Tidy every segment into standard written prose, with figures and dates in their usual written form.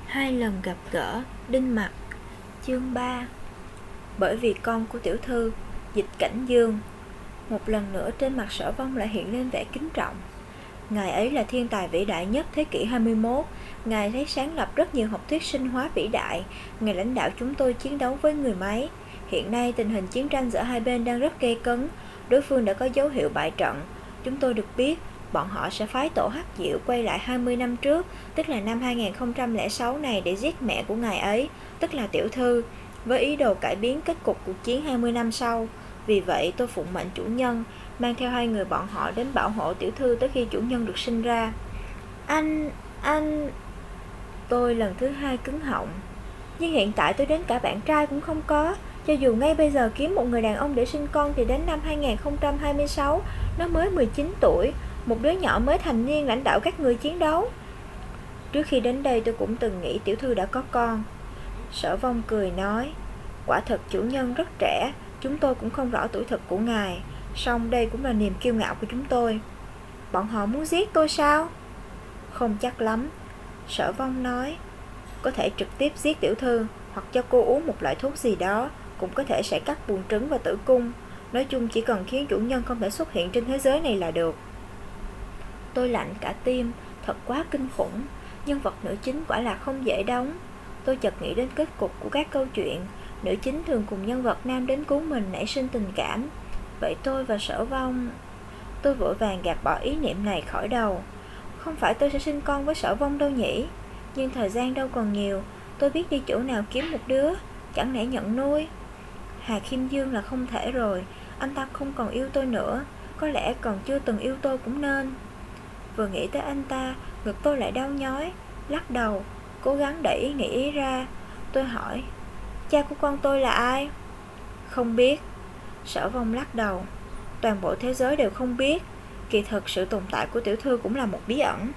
Hai lần gặp gỡ, đinh mặt. Chương 3. Bởi vì con của tiểu thư, Dịch Cảnh Dương. Một lần nữa trên mặt Sở Vong lại hiện lên vẻ kính trọng. Ngài ấy là thiên tài vĩ đại nhất thế kỷ 21. Ngài ấy sáng lập rất nhiều học thuyết sinh hóa vĩ đại. Ngài lãnh đạo chúng tôi chiến đấu với người máy. Hiện nay tình hình chiến tranh giữa hai bên đang rất gay cấn. Đối phương đã có dấu hiệu bại trận. Chúng tôi được biết bọn họ sẽ phái tổ Hắc Diệu quay lại 20 năm trước, tức là năm 2006 này, để giết mẹ của ngài ấy, tức là tiểu thư, với ý đồ cải biến kết cục cuộc chiến 20 năm sau. Vì vậy tôi phụng mệnh chủ nhân mang theo hai người bọn họ đến bảo hộ tiểu thư tới khi chủ nhân được sinh ra. Anh... Tôi lần thứ hai cứng họng. Nhưng hiện tại tôi đến cả bạn trai cũng không có. Cho dù ngay bây giờ kiếm một người đàn ông để sinh con thì đến năm 2026 nó mới 19 tuổi, một đứa nhỏ mới thành niên lãnh đạo các người chiến đấu. Trước khi đến đây tôi cũng từng nghĩ tiểu thư đã có con. Sở Vong cười nói, quả thật chủ nhân rất trẻ, chúng tôi cũng không rõ tuổi thật của ngài, song đây cũng là niềm kiêu ngạo của chúng tôi. Bọn họ muốn giết tôi sao? Không chắc lắm, Sở Vong nói. Có thể trực tiếp giết tiểu thư, hoặc cho cô uống một loại thuốc gì đó, cũng có thể sẽ cắt buồng trứng và tử cung. Nói chung chỉ cần khiến chủ nhân không thể xuất hiện trên thế giới này là được. Tôi lạnh cả tim, thật quá kinh khủng. Nhân vật nữ chính quả là không dễ đóng. Tôi chợt nghĩ đến kết cục của các câu chuyện. Nữ chính thường cùng nhân vật nam đến cứu mình nảy sinh tình cảm. Vậy tôi và Sở Vong... Tôi vội vàng gạt bỏ ý niệm này khỏi đầu. Không phải tôi sẽ sinh con với Sở Vong đâu nhỉ. Nhưng thời gian đâu còn nhiều. Tôi biết đi chỗ nào kiếm một đứa. Chẳng lẽ nhận nuôi? Hà Kim Dương là không thể rồi. Anh ta không còn yêu tôi nữa. Có lẽ còn chưa từng yêu tôi cũng nên. Vừa nghĩ tới anh ta, ngực tôi lại đau nhói. Lắc đầu, cố gắng đẩy ý nghĩ ý ra. Tôi hỏi, cha của con tôi là ai? Không biết. Sở Vong lắc đầu. Toàn bộ thế giới đều không biết. Kỳ thực sự tồn tại của tiểu thư cũng là một bí ẩn.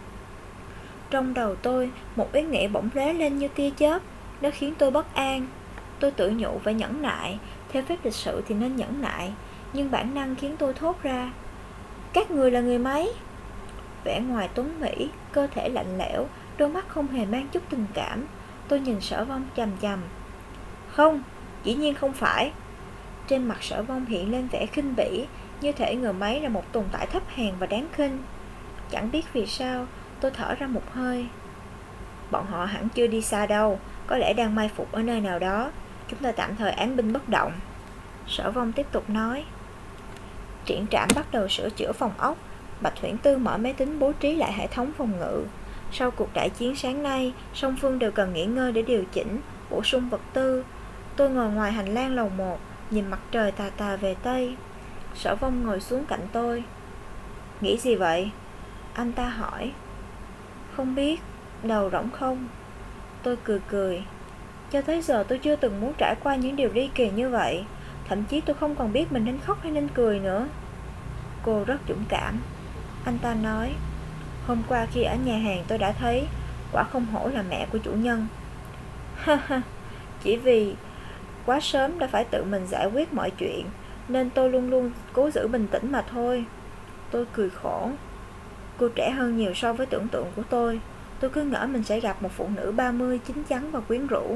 Trong đầu tôi, một ý nghĩ bỗng lóe lên như tia chớp. Nó khiến tôi bất an. Tôi tự nhủ phải nhẫn nại. Theo phép lịch sự thì nên nhẫn nại. Nhưng bản năng khiến tôi thốt ra, các người là người máy. Vẻ ngoài tuấn mỹ, cơ thể lạnh lẽo, đôi mắt không hề mang chút tình cảm. Tôi nhìn Sở Vong chằm chằm. Không, dĩ nhiên không phải. Trên mặt Sở Vong hiện lên vẻ khinh bỉ, như thể người máy là một tồn tại thấp hèn và đáng khinh. Chẳng biết vì sao, tôi thở ra một hơi. Bọn họ hẳn chưa đi xa đâu, có lẽ đang mai phục ở nơi nào đó. Chúng ta tạm thời án binh bất động. Sở Vong tiếp tục nói. Triển Trạm bắt đầu sửa chữa phòng ốc. Bạch Huyễn Tư mở máy tính bố trí lại hệ thống phòng ngự. Sau cuộc đại chiến sáng nay, song phương đều cần nghỉ ngơi để điều chỉnh, bổ sung vật tư. Tôi ngồi ngoài hành lang lầu 1, nhìn mặt trời tà tà về Tây. Sở Vong ngồi xuống cạnh tôi. Nghĩ gì vậy? Anh ta hỏi. Không biết, đầu rỗng không? Tôi cười cười. Cho tới giờ tôi chưa từng muốn trải qua những điều ly kỳ như vậy. Thậm chí tôi không còn biết mình nên khóc hay nên cười nữa. Cô rất dũng cảm, anh ta nói. Hôm qua khi ở nhà hàng tôi đã thấy, quả không hổ là mẹ của chủ nhân. Ha ha, chỉ vì quá sớm đã phải tự mình giải quyết mọi chuyện, nên tôi luôn luôn cố giữ bình tĩnh mà thôi. Tôi cười khổ. Cô trẻ hơn nhiều so với tưởng tượng của tôi. Tôi cứ ngỡ mình sẽ gặp một phụ nữ 30 chín chắn và quyến rũ.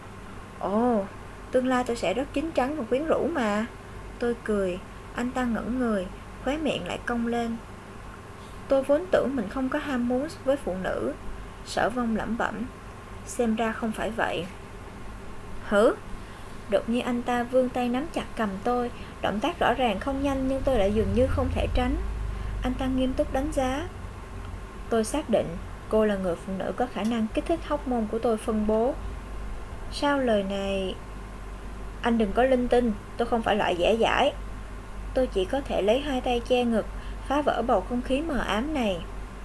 Ồ, tương lai tôi sẽ rất chín chắn và quyến rũ mà. Tôi cười. Anh ta ngẩn người, khóe miệng lại cong lên. Tôi vốn tưởng mình không có ham muốn với phụ nữ. Sở Vong lẩm bẩm. Xem ra không phải vậy. Hử? Đột nhiên anh ta vươn tay nắm chặt cầm tôi. Động tác rõ ràng không nhanh, nhưng tôi lại dường như không thể tránh. Anh ta nghiêm túc đánh giá. Tôi xác định cô là người phụ nữ có khả năng kích thích hormone của tôi phân bố. Sao lời này... Anh đừng có linh tinh, tôi không phải loại dễ dãi. Tôi chỉ có thể lấy hai tay che ngực, phá vỡ bầu không khí mờ ám này.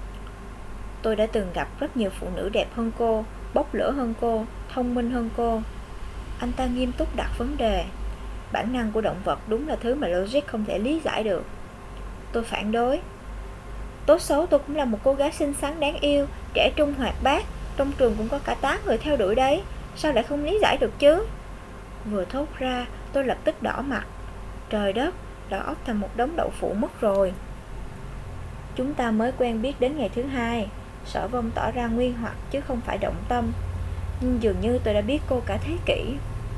Tôi đã từng gặp rất nhiều phụ nữ đẹp hơn cô, bốc lửa hơn cô, thông minh hơn cô. Anh ta nghiêm túc đặt vấn đề. Bản năng của động vật đúng là thứ mà logic không thể lý giải được. Tôi phản đối. Tốt xấu tôi cũng là một cô gái xinh xắn đáng yêu, trẻ trung hoạt bát. Trong trường cũng có cả 8 người theo đuổi đấy. Sao lại không lý giải được chứ? Vừa thốt ra, tôi lập tức đỏ mặt. Trời đất, đầu óc thành một đống đậu phụ mất rồi. Chúng ta mới quen biết đến ngày thứ 2. Sở Vong tỏ ra nghi hoặc chứ không phải động tâm, nhưng dường như tôi đã biết cô cả thế kỷ.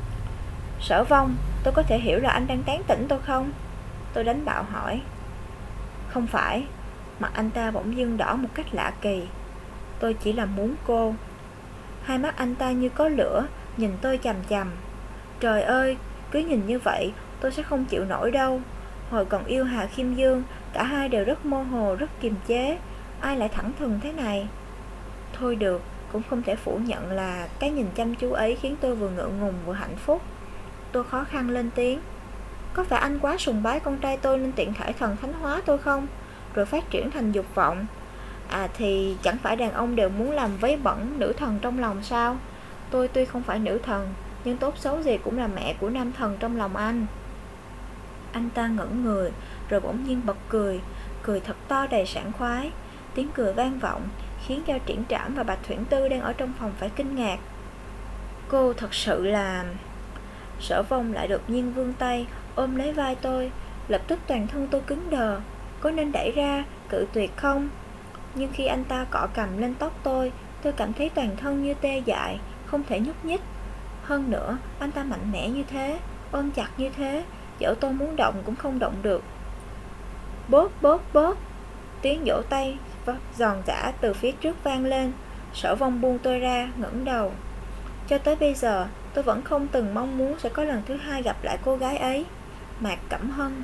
Sở Vong, tôi có thể hiểu là anh đang tán tỉnh tôi không? Tôi đánh bạo hỏi. Không phải. Mặt anh ta bỗng dưng đỏ một cách lạ kỳ. Tôi chỉ là muốn cô. Hai mắt anh ta như có lửa, nhìn tôi chằm chằm. Trời ơi, cứ nhìn như vậy tôi sẽ không chịu nổi đâu. Hồi còn yêu Hà Khiêm Dương, cả hai đều rất mơ hồ, rất kiềm chế. Ai lại thẳng thừng thế này? Thôi được, cũng không thể phủ nhận là cái nhìn chăm chú ấy khiến tôi vừa ngượng ngùng vừa hạnh phúc. Tôi khó khăn lên tiếng. Có phải anh quá sùng bái con trai tôi nên tiện thể thần thánh hóa tôi không? Rồi phát triển thành dục vọng. À thì chẳng phải đàn ông đều muốn làm vấy bẩn nữ thần trong lòng sao? Tôi tuy không phải nữ thần, nhưng tốt xấu gì cũng là mẹ của nam thần trong lòng anh. Anh ta ngẩn người, rồi bỗng nhiên bật cười. Cười thật to đầy sảng khoái. Tiếng cười vang vọng, khiến cho Triển Trảm và Bạch Thuyển Tư đang ở trong phòng phải kinh ngạc. Cô thật sự là... Sở Vong lại đột nhiên vươn tay ôm lấy vai tôi. Lập tức toàn thân tôi cứng đờ. Có nên đẩy ra, cự tuyệt không? Nhưng khi anh ta cọ cằm lên tóc tôi cảm thấy toàn thân như tê dại, không thể nhúc nhích. Hơn nữa, anh ta mạnh mẽ như thế, ôm chặt như thế, dẫu tôi muốn động cũng không động được. Bóp bóp bóp. Tiếng vỗ tay giòn giã từ phía trước vang lên. Sở Vong buông tôi ra, ngẩng đầu. Cho tới bây giờ, tôi vẫn không từng mong muốn sẽ có lần thứ hai gặp lại cô gái ấy, Mạc Cẩm Hân.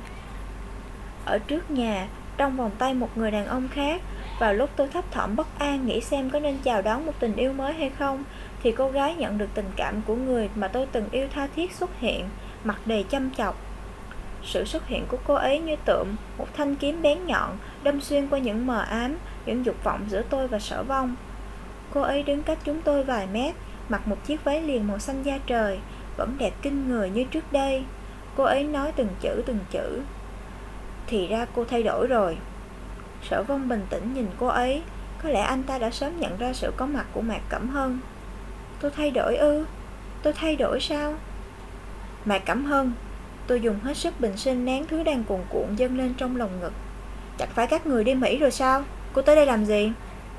Ở trước nhà, trong vòng tay một người đàn ông khác, vào lúc tôi thấp thỏm bất an nghĩ xem có nên chào đón một tình yêu mới hay không, thì cô gái nhận được tình cảm của người mà tôi từng yêu tha thiết xuất hiện, mặt đầy chăm chọc. Sự xuất hiện của cô ấy như tựa một thanh kiếm bén nhọn, đâm xuyên qua những mờ ám, những dục vọng giữa tôi và Sở Vong. Cô ấy đứng cách chúng tôi vài mét, mặc một chiếc váy liền màu xanh da trời, vẫn đẹp kinh người như trước đây. Cô ấy nói từng chữ. Thì ra cô thay đổi rồi. Sở Vong bình tĩnh nhìn cô ấy. Có lẽ anh ta đã sớm nhận ra sự có mặt của Mạc Cẩm Hân. Tôi thay đổi ư? Tôi thay đổi sao? Mạc Cẩm Hân. Tôi dùng hết sức bình sinh nén thứ đang cuồn cuộn dâng lên trong lồng ngực. Chẳng phải các người đi Mỹ rồi sao? Cô tới đây làm gì?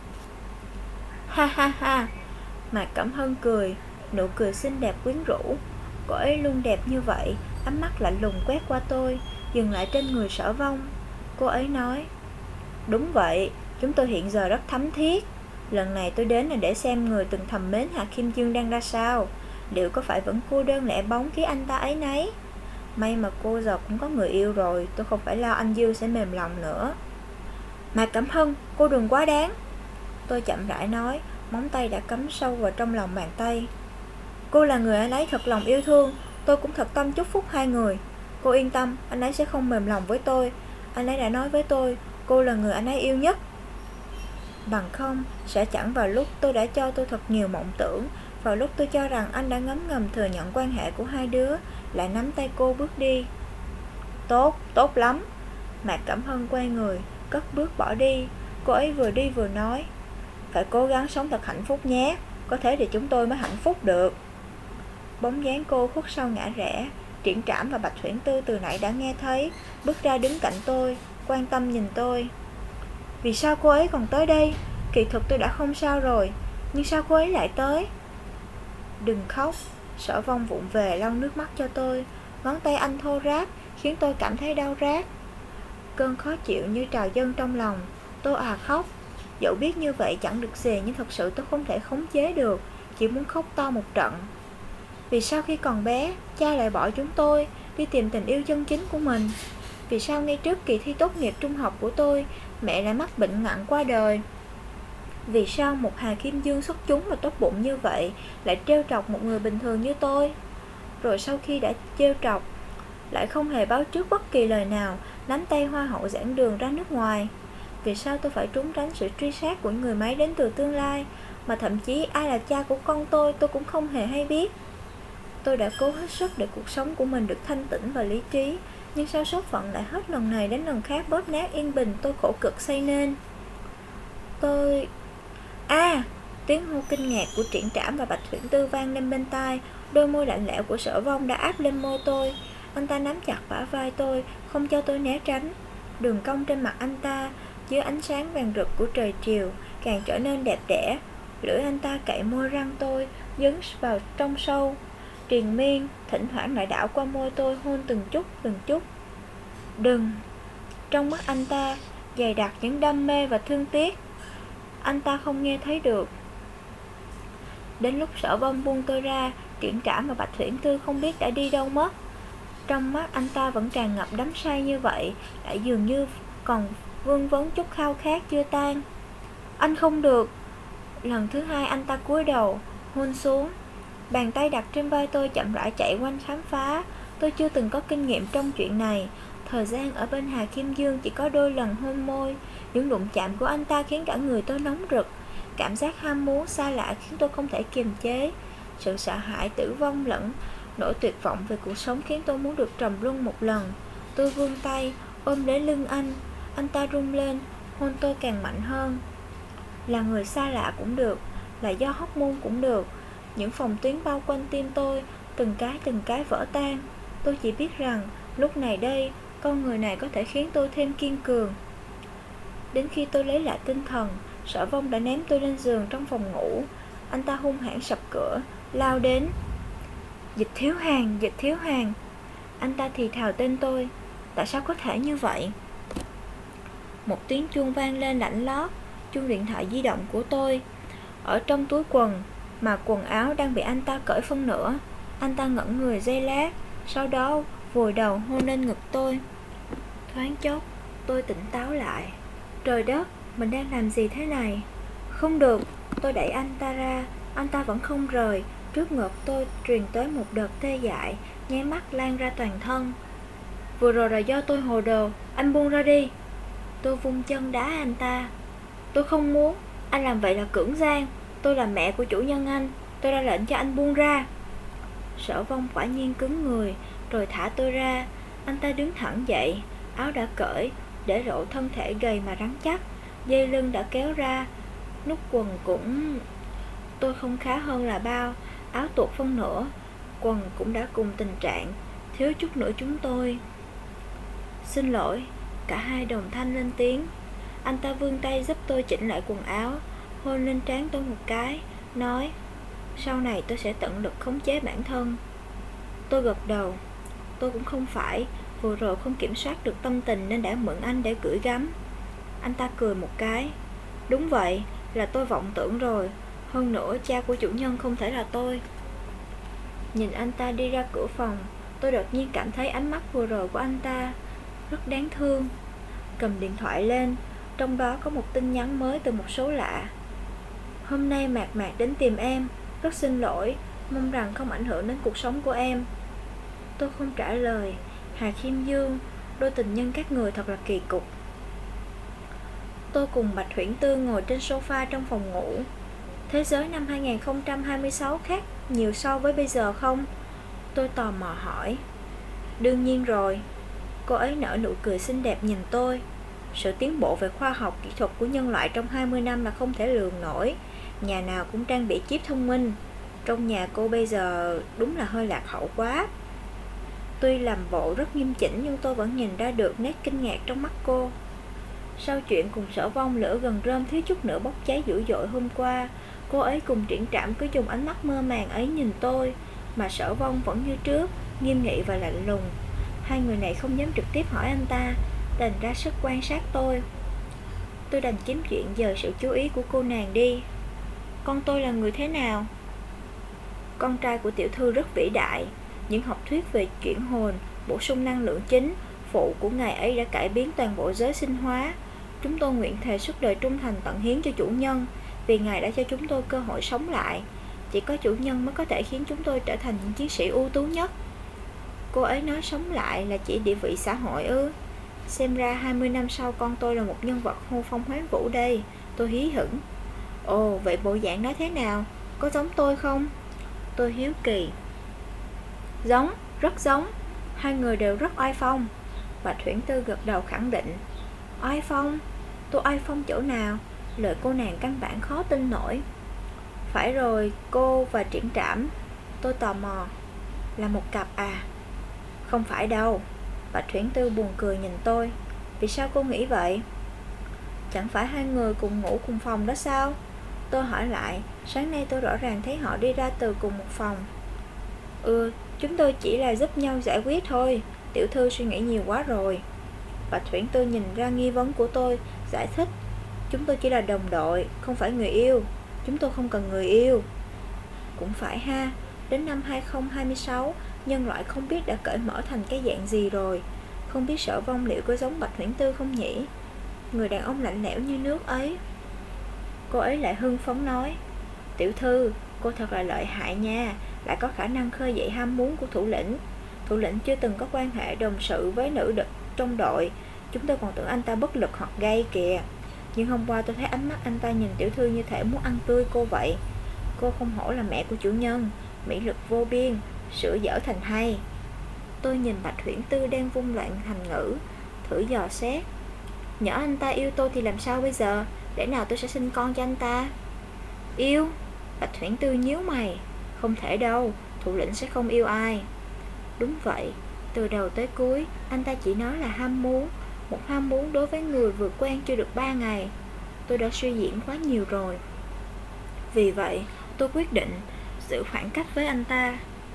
Ha ha ha. Mạc Cẩm Hân cười, nụ cười xinh đẹp quyến rũ. Cô ấy luôn đẹp như vậy. Ánh mắt lạnh lùng quét qua tôi, dừng lại trên người Sở Vong. Cô ấy nói. Đúng vậy, chúng tôi hiện giờ rất thấm thiết. Lần này tôi đến là để xem người từng thầm mến Hà Khiêm Dương đang ra sao. Liệu có phải vẫn cô đơn lẻ bóng khi anh ta ấy nấy? May mà cô giờ cũng có người yêu rồi, tôi không phải lo anh Dương sẽ mềm lòng nữa. Mạc Cẩm Hân, cô đừng quá đáng. Tôi chậm rãi nói, móng tay đã cắm sâu vào trong lòng bàn tay. Cô là người anh ấy thật lòng yêu thương, tôi cũng thật tâm chúc phúc hai người. Cô yên tâm, anh ấy sẽ không mềm lòng với tôi. Anh ấy đã nói với tôi, cô là người anh ấy yêu nhất. Bằng không, sẽ chẳng vào lúc tôi đã cho tôi thật nhiều mộng tưởng, vào lúc tôi cho rằng anh đã ngấm ngầm thừa nhận quan hệ của hai đứa, lại nắm tay cô bước đi. Tốt lắm. Mạc Cẩm Hân quay người, cất bước bỏ đi. Cô ấy vừa đi vừa nói, phải cố gắng sống thật hạnh phúc nhé, có thế thì chúng tôi mới hạnh phúc được. Bóng dáng cô khuất sau ngã rẽ. Triển Trảm và Bạch Thuyển Tư từ nãy đã nghe thấy, bước ra đứng cạnh tôi, quan tâm nhìn tôi. Vì sao cô ấy còn tới đây? Kỳ thực tôi đã không sao rồi, nhưng sao cô ấy lại tới? Đừng khóc. Sở Vong vụng về lau nước mắt cho tôi. Ngón tay anh thô ráp, khiến tôi cảm thấy đau rát. Cơn khó chịu như trào dâng trong lòng. Tôi khóc. Dẫu biết như vậy chẳng được gì, nhưng thật sự tôi không thể khống chế được, chỉ muốn khóc to một trận. Vì sao khi còn bé, cha lại bỏ chúng tôi, đi tìm tình yêu chân chính của mình? Vì sao ngay trước kỳ thi tốt nghiệp trung học của tôi, mẹ lại mắc bệnh nặng qua đời? Vì sao một Hà Kim Dương xuất chúng và tốt bụng như vậy lại trêu chọc một người bình thường như tôi? Rồi sau khi đã trêu chọc, lại không hề báo trước bất kỳ lời nào, nắm tay hoa hậu giảng đường ra nước ngoài? Vì sao tôi phải trốn tránh sự truy sát của người máy đến từ tương lai, mà thậm chí ai là cha của con tôi cũng không hề hay biết? Tôi đã cố hết sức để cuộc sống của mình được thanh tĩnh và lý trí, nhưng sao số phận lại hết lần này đến lần khác bóp nát yên bình tôi khổ cực xây nên? Tiếng hô kinh ngạc của Triển Trảm và Bạch Thuyển Tư vang lên bên tai. Đôi môi lạnh lẽo của Sở Vong đã áp lên môi tôi. Anh ta nắm chặt bả vai tôi, không cho tôi né tránh. Đường cong trên mặt anh ta dưới ánh sáng vàng rực của trời chiều càng trở nên đẹp đẽ. Lưỡi anh ta cạy môi răng tôi, dấn vào trong sâu, triền miên, thỉnh thoảng lại đảo qua môi tôi hôn từng chút từng chút. Đừng! Trong mắt anh ta dày đặc những đam mê và thương tiếc. Anh ta không nghe thấy được. Đến lúc Sở Vong buông tôi ra, Triển Trảm và Bạch Huyễn Tư không biết đã đi đâu mất. Trong mắt anh ta vẫn tràn ngập đắm say như vậy, lại dường như còn vương vấn chút khao khát chưa tan. Anh không được! Lần thứ hai anh ta cúi đầu, hôn xuống. Bàn tay đặt trên vai tôi chậm rãi chạy quanh khám phá. Tôi chưa từng có kinh nghiệm trong chuyện này. Thời gian ở bên Hà Kim Dương chỉ có đôi lần hôn môi. Những đụng chạm của anh ta khiến cả người tôi nóng rực. Cảm giác ham muốn xa lạ khiến tôi không thể kiềm chế. Sự sợ hãi tử vong lẫn nỗi tuyệt vọng về cuộc sống khiến tôi muốn được trầm luân một lần. Tôi vươn tay ôm lấy lưng anh. Anh ta rung lên, hôn tôi càng mạnh hơn. Là người xa lạ cũng được, là do hormone cũng được. Những phòng tuyến bao quanh tim tôi từng cái vỡ tan. Tôi chỉ biết rằng lúc này đây, con người này có thể khiến tôi thêm kiên cường. Đến khi tôi lấy lại tinh thần, Sở Vong đã ném tôi lên giường trong phòng ngủ. Anh ta hung hãn sập cửa, lao đến. Dịch Thiếu Hàn, Dịch Thiếu Hàn. Anh ta thì thào tên tôi. Tại sao có thể như vậy? Một tiếng chuông vang lên lạnh lót, chuông điện thoại di động của tôi. Ở trong túi quần, mà quần áo đang bị anh ta cởi phân nửa. Anh ta ngẩn người giây lát, sau đó vùi đầu hôn lên ngực tôi. Thoáng chốc, tôi tỉnh táo lại. Trời đất, mình đang làm gì thế này? Không được, tôi đẩy anh ta ra. Anh ta vẫn không rời. Trước ngực tôi truyền tới một đợt tê dại, nháy mắt lan ra toàn thân. Vừa rồi là do tôi hồ đồ, anh buông ra đi. Tôi vung chân đá anh ta. Tôi không muốn, anh làm vậy là cưỡng gian. Tôi là mẹ của chủ nhân anh, tôi ra lệnh cho anh buông ra. Sở Vong quả nhiên cứng người, rồi thả tôi ra. Anh ta đứng thẳng dậy, áo đã cởi, để lộ thân thể gầy mà rắn chắc. Dây lưng đã kéo ra, nút quần cũng... Tôi không khá hơn là bao. Áo tuột phân nửa, quần cũng đã cùng tình trạng, thiếu chút nữa chúng tôi. Xin lỗi, cả hai đồng thanh lên tiếng. Anh ta vươn tay giúp tôi chỉnh lại quần áo, hôn lên trán tôi một cái, nói: sau này tôi sẽ tận lực khống chế bản thân. Tôi gật đầu. Tôi cũng không phải, vừa rồi không kiểm soát được tâm tình nên đã mượn anh để gửi gắm. Anh ta cười một cái. Đúng vậy, là tôi vọng tưởng rồi. Hơn nữa cha của chủ nhân không thể là tôi. Nhìn anh ta đi ra cửa phòng, tôi đột nhiên cảm thấy ánh mắt vừa rồi của anh ta rất đáng thương. Cầm điện thoại lên, trong đó có một tin nhắn mới từ một số lạ. Hôm nay Mạc Mạc đến tìm em, rất xin lỗi, mong rằng không ảnh hưởng đến cuộc sống của em. Tôi không trả lời. Hà Kim Dương, đôi tình nhân các người thật là kỳ cục. Tôi cùng Bạch Huyễn Tư ngồi trên sofa trong phòng ngủ. Thế giới năm 2026 khác nhiều so với bây giờ không? Tôi tò mò hỏi. Đương nhiên rồi. Cô ấy nở nụ cười xinh đẹp nhìn tôi. Sự tiến bộ về khoa học kỹ thuật của nhân loại trong 20 năm là không thể lường nổi. Nhà nào cũng trang bị chip thông minh. Trong nhà cô bây giờ đúng là hơi lạc hậu quá. Tuy làm bộ rất nghiêm chỉnh nhưng tôi vẫn nhìn ra được nét kinh ngạc trong mắt cô. Sau chuyện cùng Sở Vong lửa gần rơm thiếu chút nữa bốc cháy dữ dội hôm qua, cô ấy cùng Triển Trảm cứ dùng ánh mắt mơ màng ấy nhìn tôi, mà Sở Vong vẫn như trước, nghiêm nghị và lạnh lùng. Hai người này không dám trực tiếp hỏi anh ta, đành ra sức quan sát tôi. Tôi đành kiếm chuyện dời sự chú ý của cô nàng đi. Con tôi là người thế nào? Con trai của tiểu thư rất vĩ đại. Những học thuyết về chuyển hồn, bổ sung năng lượng chính, phụ của ngài ấy đã cải biến toàn bộ giới sinh hóa. Chúng tôi nguyện thề suốt đời trung thành tận hiến cho chủ nhân, vì ngài đã cho chúng tôi cơ hội sống lại. Chỉ có chủ nhân mới có thể khiến chúng tôi trở thành những chiến sĩ ưu tú nhất. Cô ấy nói sống lại là chỉ địa vị xã hội ư? Xem ra 20 năm sau con tôi là một nhân vật hô phong hoán vũ đây. Tôi hí hửng. Ồ, vậy bộ dạng nó thế nào? Có giống tôi không? Tôi hiếu kỳ. Giống, rất giống. Hai người đều rất oai phong. Bạch Huyễn Tư gật đầu khẳng định. Oai phong? Tôi oai phong chỗ nào? Lời cô nàng căn bản khó tin nổi. Phải rồi, cô và Triển Trảm. Tôi tò mò. Là một cặp à? Không phải đâu. Bạch Huyễn Tư buồn cười nhìn tôi. Vì sao cô nghĩ vậy? Chẳng phải hai người cùng ngủ cùng phòng đó sao? Tôi hỏi lại, sáng nay tôi rõ ràng thấy họ đi ra từ cùng một phòng. Chúng tôi chỉ là giúp nhau giải quyết thôi. Tiểu thư suy nghĩ nhiều quá rồi. Bạch Thuyển Tư nhìn ra nghi vấn của tôi, giải thích. Chúng tôi chỉ là đồng đội, không phải người yêu. Chúng tôi không cần người yêu. Cũng phải ha, đến năm 2026, nhân loại không biết đã cởi mở thành cái dạng gì rồi. Không biết Sở Vong liệu có giống Bạch Thuyển Tư không nhỉ? Người đàn ông lạnh lẽo như nước ấy. Cô ấy lại hưng phấn nói, tiểu thư, cô thật là lợi hại nha, lại có khả năng khơi dậy ham muốn của thủ lĩnh. Thủ lĩnh chưa từng có quan hệ đồng sự với nữ trong đội. Chúng tôi còn tưởng anh ta bất lực hoặc gay kìa. Nhưng hôm qua tôi thấy ánh mắt anh ta nhìn tiểu thư như thể muốn ăn tươi cô vậy. Cô không hổ là mẹ của chủ nhân, mỹ lực vô biên, sửa dở thành hay. Tôi nhìn Bạch Huyễn Tư đang vung loạn thành ngữ, thử dò xét. Nhỡ anh ta yêu tôi thì làm sao bây giờ? Để nào tôi sẽ sinh con cho anh ta? Yêu? Bạch Huyễn Tư nhíu mày. Không thể đâu, thủ lĩnh sẽ không yêu ai. Đúng vậy, từ đầu tới cuối anh ta chỉ nói là ham muốn. Một ham muốn đối với người vừa quen chưa được 3 ngày. Tôi đã suy diễn quá nhiều rồi. Vì vậy tôi quyết định giữ khoảng cách với anh ta.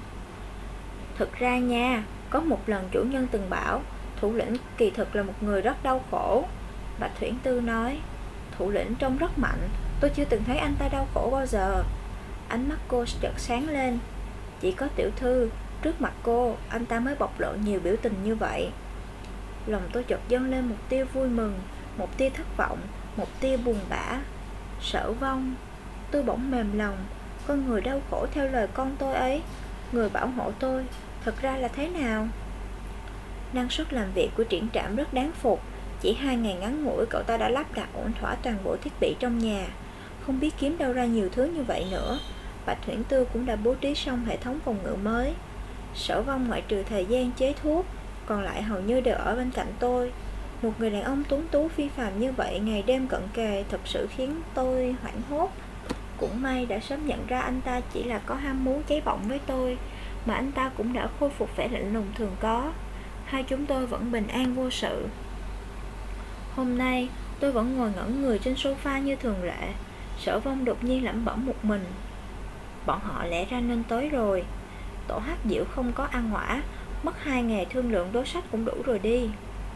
Thực ra nha, có một lần chủ nhân từng bảo thủ lĩnh kỳ thực là một người rất đau khổ. Bạch Thuyển Tư nói. Thủ lĩnh trông rất mạnh, tôi chưa từng thấy anh ta đau khổ bao giờ. Ánh mắt cô chợt sáng lên. Chỉ có tiểu thư, trước mặt cô, anh ta mới bộc lộ nhiều biểu tình như vậy. Lòng tôi chợt dâng lên một tia vui mừng, một tia thất vọng, một tia buồn bã. Sở Vong. Tôi bỗng mềm lòng. Con người đau khổ theo lời con tôi ấy, người bảo hộ tôi, thật ra là thế nào? Năng suất làm việc của Triển Trạm rất đáng phục. Chỉ 2 ngày ngắn ngủi cậu ta đã lắp đặt ổn thỏa toàn bộ thiết bị trong nhà. Không biết kiếm đâu ra nhiều thứ như vậy nữa. Bạch Thuyển Tư cũng đã bố trí xong hệ thống phòng ngự mới. Sở Vong ngoại trừ thời gian chế thuốc, còn lại hầu như đều ở bên cạnh tôi. Một người đàn ông tuấn tú phi phàm như vậy ngày đêm cận kề thật sự khiến tôi hoảng hốt. Cũng may đã sớm nhận ra anh ta chỉ là có ham muốn cháy bỏng với tôi, mà anh ta cũng đã khôi phục vẻ lạnh lùng thường có. Hai chúng tôi vẫn bình an vô sự. Hôm nay tôi vẫn ngồi ngẩn người trên sofa như thường lệ. Sở Vong đột nhiên lẩm bẩm một mình. Bọn họ lẽ ra nên tới rồi. Tổ Hắc Diệu không có An Ngõa, mất 2 ngày thương lượng đối sách cũng đủ rồi đi.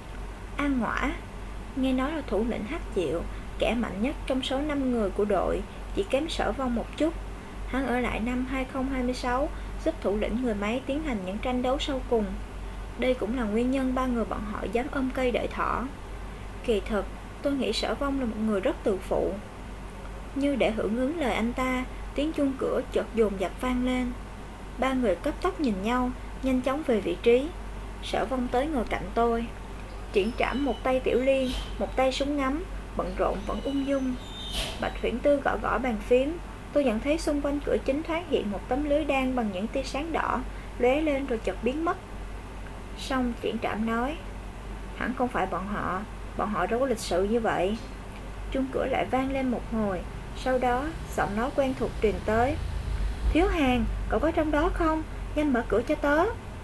An Ngõa, nghe nói là thủ lĩnh Hắc Diệu, kẻ mạnh nhất trong số 5 người của đội, chỉ kém Sở Vong một chút. Hắn ở lại năm 2026, giúp thủ lĩnh người máy tiến hành những tranh đấu sau cùng. Đây cũng là nguyên nhân 3 người bọn họ dám ôm cây đợi thỏ. Kỳ thực, tôi nghĩ Sở Vong là một người rất tự phụ. Như để hưởng ứng lời anh ta, tiếng chuông cửa chợt dồn dập vang lên. 3 người cấp tốc nhìn nhau, nhanh chóng về vị trí. Sở Vong tới ngồi cạnh tôi. Triển Trạm một tay tiểu liên, một tay súng ngắm, bận rộn vẫn ung dung. Bạch Huyễn Tư gõ gõ bàn phím. Tôi nhận thấy xung quanh cửa chính thoáng hiện một tấm lưới đan bằng những tia sáng đỏ, lóe lên rồi chợt biến mất. Xong Triển Trạm nói, hẳn không phải bọn họ đâu có lịch sự như vậy. Chuông cửa lại vang lên một hồi. Sau đó giọng nói quen thuộc truyền tới, Thiếu Hàng, cậu có trong đó không? Nhanh mở cửa cho tớ.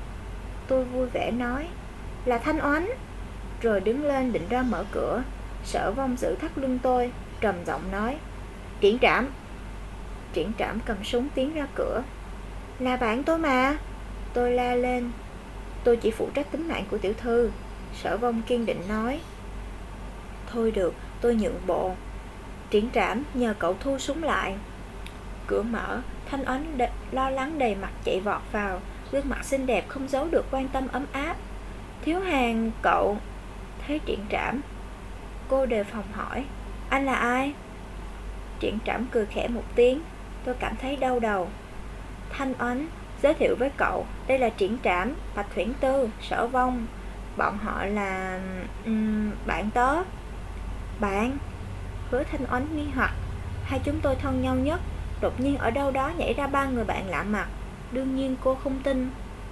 Tôi vui vẻ nói, là Thanh Oánh. Rồi đứng lên định ra mở cửa. Sở Vong giữ thắt lưng tôi, trầm giọng nói, Triển Trạm. Triển Trạm cầm súng tiến ra cửa. Là bạn tôi mà. Tôi la lên. Tôi chỉ phụ trách tính mạng của tiểu thư. Sở Vong kiên định nói. Thôi được, tôi nhượng bộ. Triển Trạm, nhờ cậu thu súng lại. Cửa mở, Thanh Oánh lo lắng đầy mặt chạy vọt vào, gương mặt xinh đẹp không giấu được quan tâm ấm áp. Thiếu Hàng, cậu. Thấy Triển Trạm, cô đề phòng hỏi, anh là ai? Triển Trạm cười khẽ một tiếng. Tôi cảm thấy đau đầu. Thanh Oánh, giới thiệu với cậu, đây là Triển Trạm, Bạch Huyễn Tư, Sở Vong. Bọn họ là... bạn tớ. Bạn? Hứa Thanh Oánh nghi hoặc. Hai chúng tôi thân nhau nhất. Đột nhiên ở đâu đó nhảy ra 3 người bạn lạ mặt. Đương nhiên cô không tin.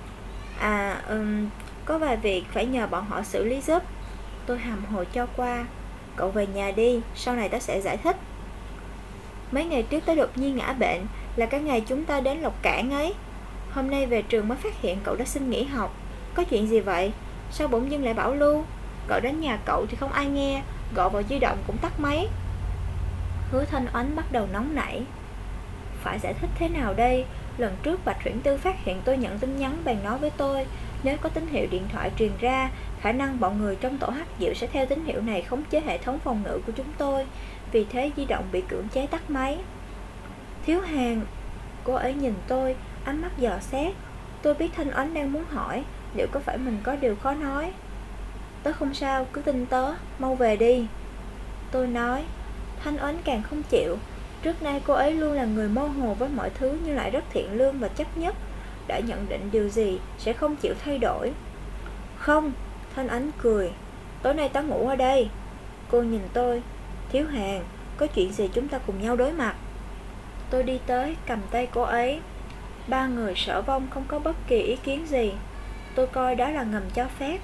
Có vài việc phải nhờ bọn họ xử lý giúp. Tôi hàm hồ cho qua. Cậu về nhà đi, sau này tớ sẽ giải thích. Mấy ngày trước tớ đột nhiên ngã bệnh, là cái ngày chúng ta đến Lộc Cảng ấy. Hôm nay về trường mới phát hiện cậu đã xin nghỉ học. Có chuyện gì vậy? Sao bỗng dưng lại bảo lưu? Cậu đến nhà cậu thì không ai nghe, gọi vào di động cũng tắt máy. Hứa Thanh Oánh bắt đầu nóng nảy. Phải giải thích thế nào đây? Lần trước Bạch Uyển Tư phát hiện tôi nhận tin nhắn, bèn nói với tôi nếu có tín hiệu điện thoại truyền ra, khả năng bọn người trong tổ hắc diệu sẽ theo tín hiệu này khống chế hệ thống phòng ngự của chúng tôi. Vì thế di động bị cưỡng chế tắt máy. Thiếu Hàn, cô ấy nhìn tôi, ánh mắt dò xét. Tôi biết Thanh Oánh đang muốn hỏi liệu có phải mình có điều khó nói. Tớ không sao, cứ tin tớ, mau về đi, tôi nói. Thanh Oánh càng không chịu. Trước nay cô ấy luôn là người mơ hồ với mọi thứ, nhưng lại rất thiện lương và chấp nhất. Đã nhận định điều gì sẽ không chịu thay đổi. Không, Thanh Oánh cười, tối nay tớ ngủ ở đây. Cô nhìn tôi. Thiếu Hàn, có chuyện gì chúng ta cùng nhau đối mặt. Tôi đi tới, cầm tay cô ấy. Ba người Sở Vong không có bất kỳ ý kiến gì. Tôi coi đó là ngầm cho phép.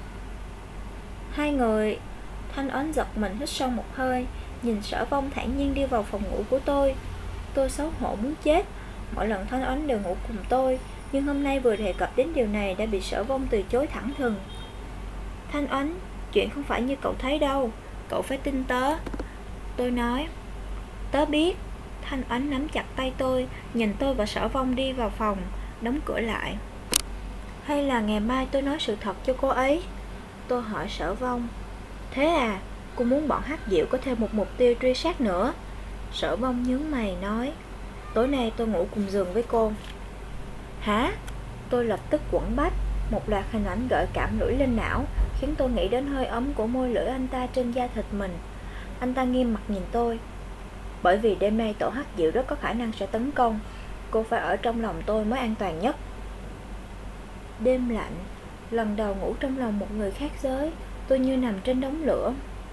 Hai người. Thanh Oánh giật mình hít sâu một hơi, nhìn Sở Vong thản nhiên đi vào phòng ngủ của tôi. Tôi xấu hổ muốn chết. Mỗi lần Thanh Oánh đều ngủ cùng tôi, nhưng hôm nay vừa đề cập đến điều này đã bị Sở Vong từ chối thẳng thừng. Thanh Oánh, chuyện không phải như cậu thấy đâu, cậu phải tin tớ, tôi nói. Tớ biết. Thanh Oánh nắm chặt tay tôi, nhìn tôi và Sở Vong đi vào phòng, đóng cửa lại. Hay là ngày mai tôi nói sự thật cho cô ấy? Tôi hỏi Sở Vong. Thế à, cô muốn bọn hắc diệu có thêm một mục tiêu truy sát nữa? Sở Vong nhướng mày nói. Tối nay tôi ngủ cùng giường với cô. Hả? Tôi lập tức quẫn bách. Một loạt hình ảnh gợi cảm lủi lên não, khiến tôi nghĩ đến hơi ấm của môi lưỡi anh ta trên da thịt mình. Anh ta nghiêm mặt nhìn tôi. Bởi vì đêm nay tổ hắc diệu rất có khả năng sẽ tấn công. Cô phải ở trong lòng tôi mới an toàn nhất. Đêm lạnh, lần đầu ngủ trong lòng một người khác giới, tôi như nằm trên đống lửa.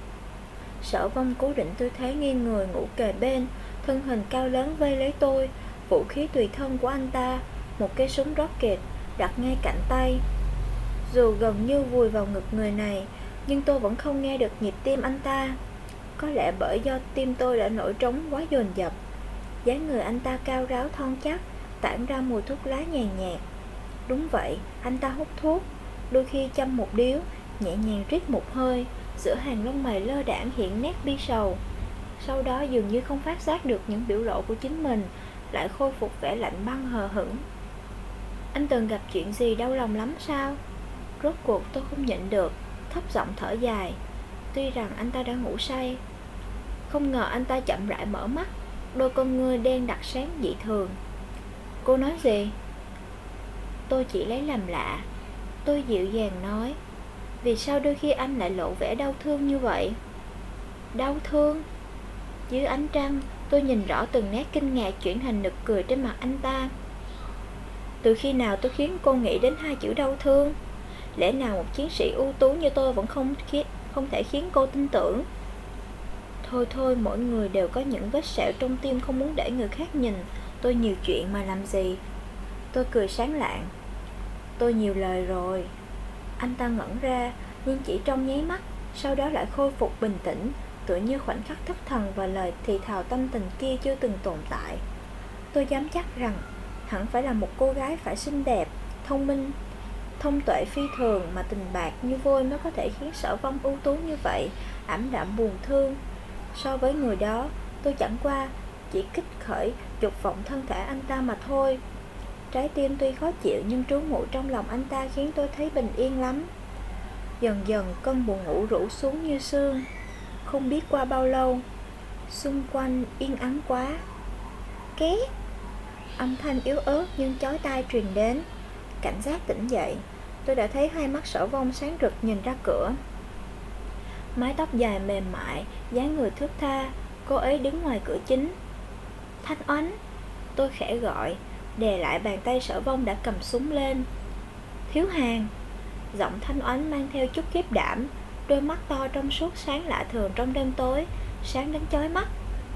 Sở Vong cố định tư thế nghiêng người ngủ kề bên, thân hình cao lớn vây lấy tôi. Vũ khí tùy thân của anh ta, một cây súng rocket đặt ngay cạnh tay. Dù gần như vùi vào ngực người này, nhưng tôi vẫn không nghe được nhịp tim anh ta. Có lẽ bởi do tim tôi đã nổi trống quá dồn dập. Dáng người anh ta cao ráo thon chắc, tản ra mùi thuốc lá nhàn nhạt. Đúng vậy, anh ta hút thuốc, đôi khi châm một điếu, nhẹ nhàng rít một hơi. Giữa hàng lông mày lơ đãng hiện nét bi sầu. Sau đó dường như không phát giác được những biểu lộ của chính mình, lại khôi phục vẻ lạnh băng hờ hững. Anh từng gặp chuyện gì đau lòng lắm sao? Rốt cuộc tôi không nhịn được, thấp giọng thở dài. Tuy rằng anh ta đã ngủ say. Không ngờ anh ta chậm rãi mở mắt, đôi con ngươi đen đặc sáng dị thường. Cô nói gì? Tôi chỉ lấy làm lạ. Tôi dịu dàng nói. Vì sao đôi khi anh lại lộ vẻ đau thương như vậy? Đau thương? Dưới ánh trăng, tôi nhìn rõ từng nét kinh ngạc chuyển thành nực cười trên mặt anh ta. Từ khi nào tôi khiến cô nghĩ đến hai chữ đau thương? Lẽ nào một chiến sĩ ưu tú như tôi vẫn không thể khiến cô tin tưởng? Thôi, mỗi người đều có những vết sẹo trong tim không muốn để người khác nhìn. Tôi nhiều chuyện mà làm gì? Tôi cười sáng lạng. Tôi nhiều lời rồi. Anh ta ngẩn ra, nhưng chỉ trong nháy mắt, sau đó lại khôi phục bình tĩnh, tựa như khoảnh khắc thất thần và lời thì thào tâm tình kia chưa từng tồn tại. Tôi dám chắc rằng hẳn phải là một cô gái phải xinh đẹp, thông minh, thông tuệ phi thường mà tình bạc như vôi mới có thể khiến Sở Vong ưu tú như vậy, ảm đạm buồn thương. So với người đó, tôi chẳng qua chỉ kích khởi dục vọng thân thể anh ta mà thôi. Trái tim tuy khó chịu nhưng trú ngụ trong lòng anh ta khiến tôi thấy bình yên lắm. Dần dần cơn buồn ngủ rủ xuống như sương. Không biết qua bao lâu, xung quanh yên ắng quá. Két. Âm thanh yếu ớt nhưng chói tai truyền đến. Cảnh giác tỉnh dậy, tôi đã thấy hai mắt Sở Vong sáng rực nhìn ra cửa. Mái tóc dài mềm mại, dáng người thướt tha. Cô ấy đứng ngoài cửa chính. Thanh Oánh, tôi khẽ gọi, đè lại bàn tay Sở Vong đã cầm súng lên. Thiếu Hàn. Giọng Thanh Oánh mang theo chút khiếp đảm. Đôi mắt to trong suốt sáng lạ thường trong đêm tối, sáng đến chói mắt.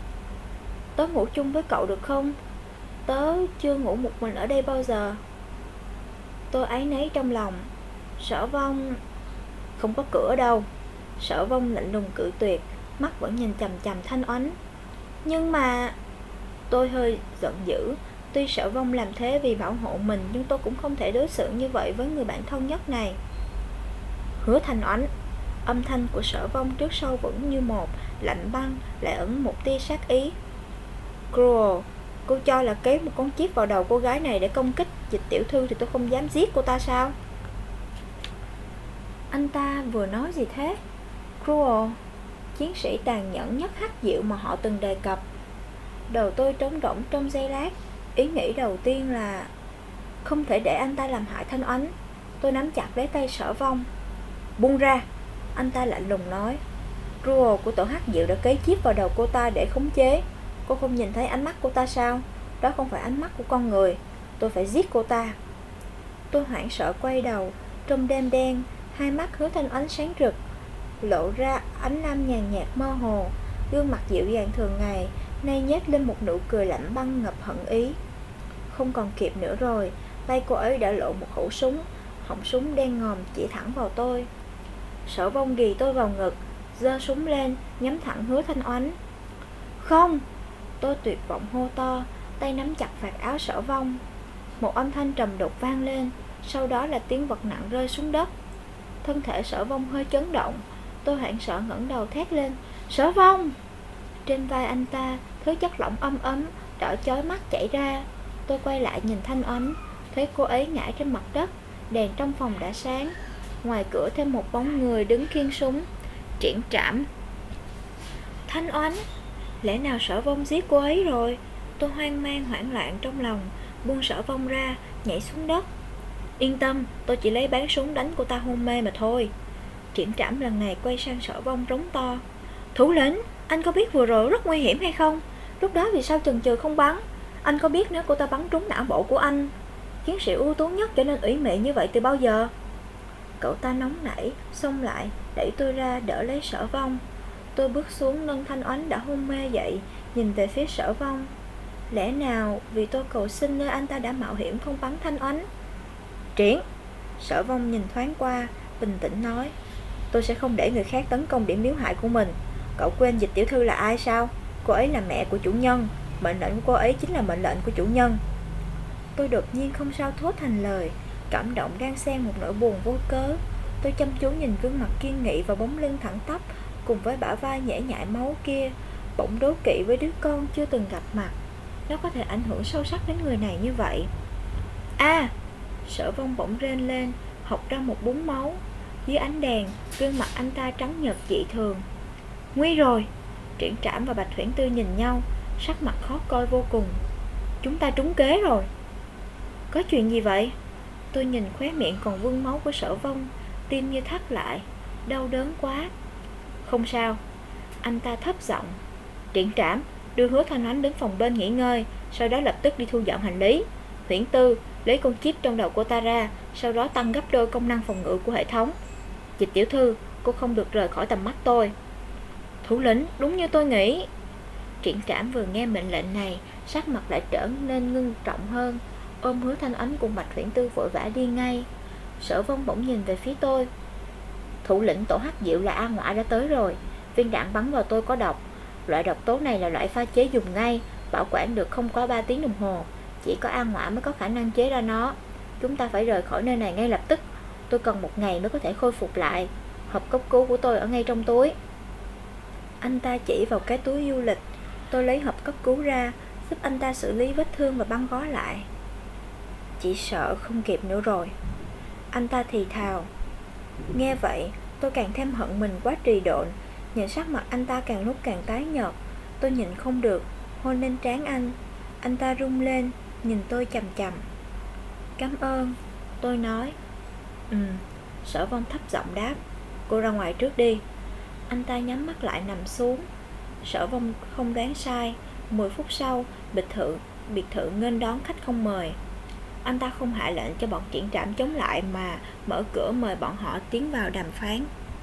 Tớ ngủ chung với cậu được không? Tớ chưa ngủ một mình ở đây bao giờ. Tôi áy náy trong lòng. Sở Vong. Không có cửa đâu. Sở Vong lạnh lùng cự tuyệt, mắt vẫn nhìn chằm chằm Thanh Oánh. Nhưng mà... Tôi hơi giận dữ. Tuy Sở Vong làm thế vì bảo hộ mình, nhưng tôi cũng không thể đối xử như vậy với người bạn thân nhất này. Hứa Thanh Oánh, Âm thanh của Sở Vong trước sau vẫn như một, lạnh băng, lại ẩn một tia sát ý. Cruel, cô cho là kéo một con chip vào đầu cô gái này để công kích Dịch tiểu thư thì tôi không dám giết cô ta sao? Anh ta vừa nói gì thế? Cruel, chiến sĩ tàn nhẫn nhất hắc diệu mà họ từng đề cập. Đầu tôi trống rỗng trong giây lát. Ý nghĩ đầu tiên là không thể để anh ta làm hại Thanh Oánh. Tôi nắm chặt lấy tay Sở Vong. Buông ra, anh ta lạnh lùng nói. Cruel của tổ hắc diệu đã cấy chip vào đầu cô ta để khống chế. Cô không nhìn thấy ánh mắt cô ta sao? Đó không phải ánh mắt của con người. Tôi phải giết cô ta. Tôi hoảng sợ quay đầu. Trong đêm đen, hai mắt Hứa Thanh Oánh sáng rực, lộ ra ánh lam nhàn nhạt mơ hồ. Gương mặt dịu dàng thường ngày nay nhếch lên một nụ cười lạnh băng ngập hận ý. Không còn kịp nữa rồi. Tay cô ấy đã lộ một khẩu súng, họng súng đen ngòm chỉ thẳng vào tôi. Sở Vong ghì tôi vào ngực, giơ súng lên, nhắm thẳng Hứa Thanh Oánh. Không! Tôi tuyệt vọng hô to, tay nắm chặt vạt áo Sở Vong. Một âm thanh trầm đục vang lên, sau đó là tiếng vật nặng rơi xuống đất. Thân thể Sở Vong hơi chấn động. Tôi hoảng sợ ngẩng đầu thét lên. Sở Vong! Trên vai anh ta, thứ chất lỏng ấm ấm, đỏ chói mắt chảy ra. Tôi quay lại nhìn Thanh Oánh, thấy cô ấy ngã trên mặt đất. Đèn trong phòng đã sáng. Ngoài cửa thêm một bóng người đứng khiêng súng. Triển Trảm. Thanh Oánh! Lẽ nào Sở Vong giết cô ấy rồi? Tôi hoang mang hoảng loạn trong lòng, buông Sở Vong ra, nhảy xuống đất. Yên tâm, tôi chỉ lấy bán súng đánh cô ta hôn mê mà thôi. Triển Trảm lần này quay sang Sở Vong rống to. Thủ lĩnh, anh có biết vừa rồi rất nguy hiểm hay không? Lúc đó vì sao chần chừ không bắn? Anh có biết nếu cô ta bắn trúng não bộ của anh, chiến sĩ ưu tú nhất trở nên ủy mị như vậy từ bao giờ? Cậu ta nóng nảy, xông lại, đẩy tôi ra đỡ lấy Sở Vong. Tôi bước xuống nâng Thanh Oánh đã hôn mê dậy, nhìn về phía Sở Vong. Lẽ nào vì tôi cầu xin nên anh ta đã mạo hiểm không bắn Thanh Oánh? Triển! Sở Vong nhìn thoáng qua, bình tĩnh nói. Tôi sẽ không để người khác tấn công điểm yếu hại của mình. Cậu quên Dịch tiểu thư là ai sao? Cô ấy là mẹ của chủ nhân. Mệnh lệnh của cô ấy chính là mệnh lệnh của chủ nhân. Tôi đột nhiên không sao thốt thành lời. Cảm động đang xen một nỗi buồn vô cớ. Tôi chăm chú nhìn gương mặt kiên nghị và bóng lưng thẳng tắp, cùng với bả vai nhễ nhại máu kia, bỗng đố kỵ với đứa con chưa từng gặp mặt. Nó có thể ảnh hưởng sâu sắc đến người này như vậy. À! Sở Vong bỗng rên lên, học ra một búng máu. Dưới ánh đèn, gương mặt anh ta trắng nhợt dị thường. Nguy rồi! Triển Trảm và Bạch Huyễn Tư nhìn nhau, sắc mặt khó coi vô cùng. Chúng ta trúng kế rồi. Có chuyện gì vậy? Tôi nhìn khóe miệng còn vương máu của Sở Vong, tim như thắt lại, đau đớn quá. Không sao. Anh ta thấp giọng. Triển Trảm, đưa Hứa Thanh Oánh đến phòng bên nghỉ ngơi, sau đó lập tức đi thu dọn hành lý. Huyễn Tư, lấy con chip trong đầu cô ta ra, sau đó tăng gấp đôi công năng phòng ngự của hệ thống. Dịch tiểu thư, cô không được rời khỏi tầm mắt tôi. Thủ lĩnh, đúng như tôi nghĩ. Triển Trảm vừa nghe mệnh lệnh này, sắc mặt lại trở nên ngưng trọng hơn, ôm Hứa Thanh Oánh cùng Bạch Huyễn Tư vội vã đi ngay. Sở Vong bỗng nhìn về phía tôi. Thủ lĩnh tổ hắc diệu là A Ngoại đã tới rồi. Viên đạn bắn vào tôi có độc. Loại độc tố này là loại pha chế dùng ngay, bảo quản được không quá 3 tiếng đồng hồ. Chỉ có A Ngoại mới có khả năng chế ra nó. Chúng ta phải rời khỏi nơi này ngay lập tức. Tôi cần 1 ngày mới có thể khôi phục lại. Hộp cấp cứu của tôi ở ngay trong túi. Anh ta chỉ vào cái túi du lịch. Tôi lấy hộp cấp cứu ra, giúp anh ta xử lý vết thương và băng gói lại. Chỉ sợ không kịp nữa rồi, anh ta thì thào. Nghe vậy, tôi càng thêm hận mình quá trì độn. Nhìn sắc mặt anh ta càng lúc càng tái nhợt, tôi nhìn không được, hôn lên trán anh. Anh ta rung lên, nhìn tôi chằm chằm. Cảm ơn, tôi nói. Sở Vong thấp giọng đáp. Cô ra ngoài trước đi. Anh ta nhắm mắt lại nằm xuống. Sở Vong không đoán sai. 10 phút sau, biệt thự nghênh đón khách không mời. Anh ta không hạ lệnh cho bọn Triển Trảm chống lại mà mở cửa mời bọn họ tiến vào đàm phán.